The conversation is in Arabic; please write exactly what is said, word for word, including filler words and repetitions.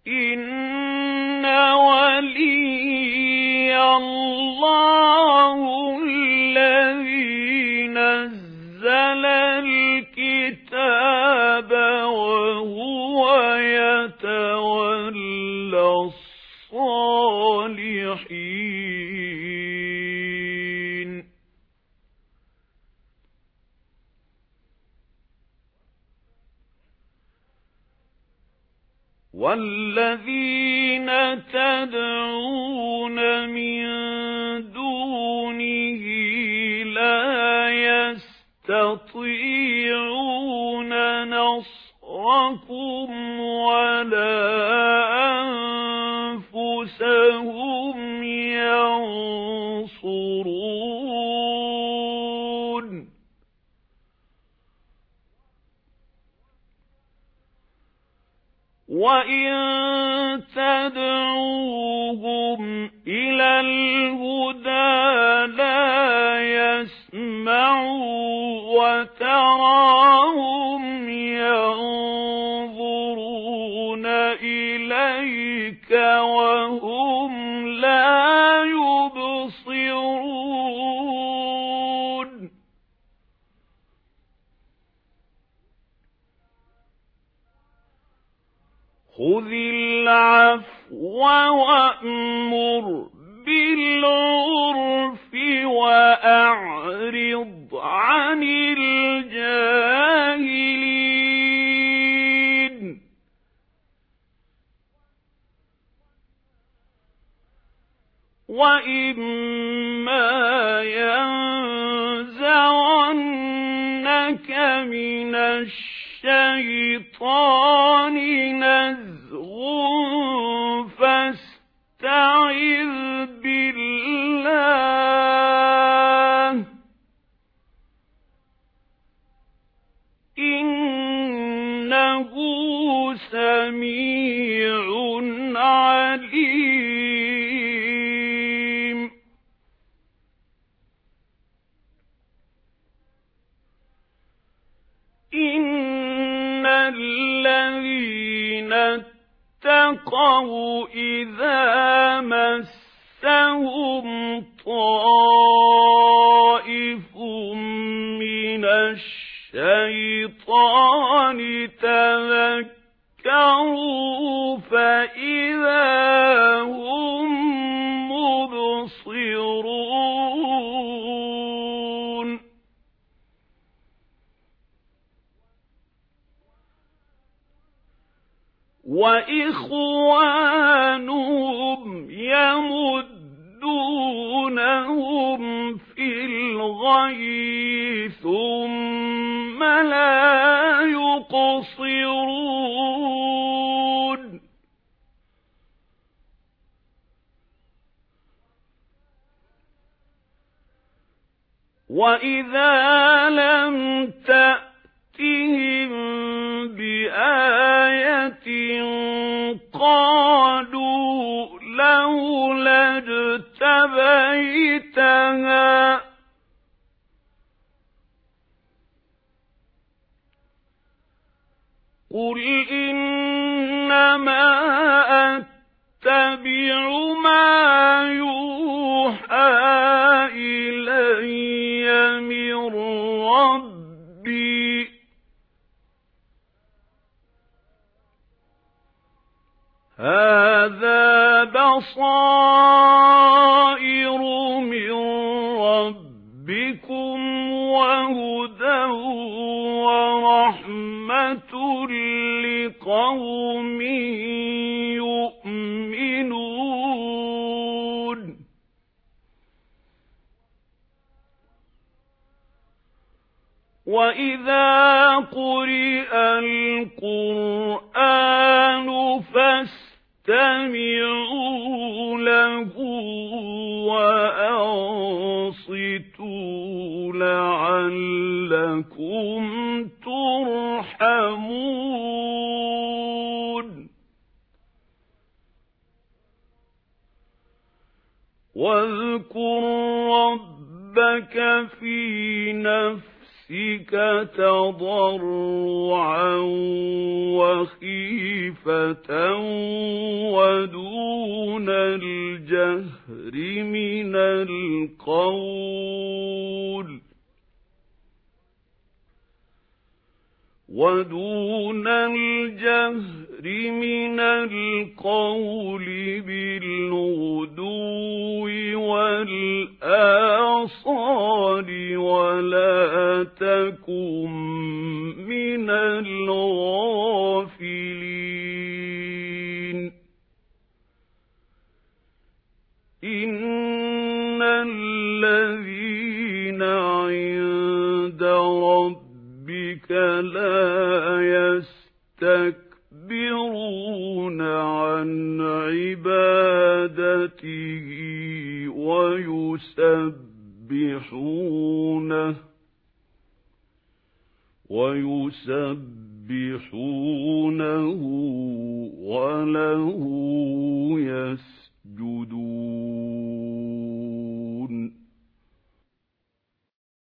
إن ولي الله الذي نزل الكتاب وهو يتولى الصالحين. والذين تدعون من دونه لا يستطيعون نصركم ولا أنفسهم ينصرون. وَإِن تَدْعُوهُمْ إِلَى الْهُدَى لَا يَسْمَعُوا وَتَرَاهُمْ يَنظُرُونَ إِلَيْكَ وَهُمْ لَا يُبْصِرُونَ. خُذِ الْعَفْوَ وَأْمُرْ بِالْعُرْفِ وَأَعْرِضْ عَنِ الْجَاهِلِينَ. وَإِمَّا يَنزَغَنَّكَ مِنَ الشَّيْطَانِ نَزْغٌ فَاسْتَعِذْ بِاللَّهِ إِنَّهُ سَمِيعٌ عَلِيمٌ. إِنَّ الَّذِينَ اتَّقَوْا إِذَا مَسَّهُمْ طَائِفٌ مِّنَ الشَّيْطَانِ تَذَكَّرُوا فَإِذَا هُم مُبْصِرُونَ. وَإِخْوَانُهُمْ يَمُدُّونَهُمْ فِي الْغَيِّ ثُمَّ لَا يُقْصِرُونَ. وَإِذَا لَمْ تَأْتِهِم بِآيَةٍ قَالُوا لَوْلَا اجْتَبَيْتَهَا قُلْ إِنَّمَا أَتَّبِعُ مَا يُوحَى إِلَيَّ مِن رَّبِّي هَذَا بَصَائِرُ مِن رَّبِّكُمْ وَهُدًى وَرَحْمَةٌ لِّقَوْمٍ يُؤْمِنُونَ. وَإِذَا قُرِئَ الْقُرْآنُ فَاسْتَمِعُوا لَهُ وَأَنصِتُوا لَعَلَّكُمْ تُرْحَمُونَ. وَاذْكُر رَّبَّكَ فِي نَفْسِكَ نفسك تضرعا وخيفة ودون الجهر من القول ودون الجهر من القول بالغدو والآصال ولا تكن من الغافلين إن الذين عند ربك لا يستكبرون عن عبادته ويسبحونه ويسبحونه وله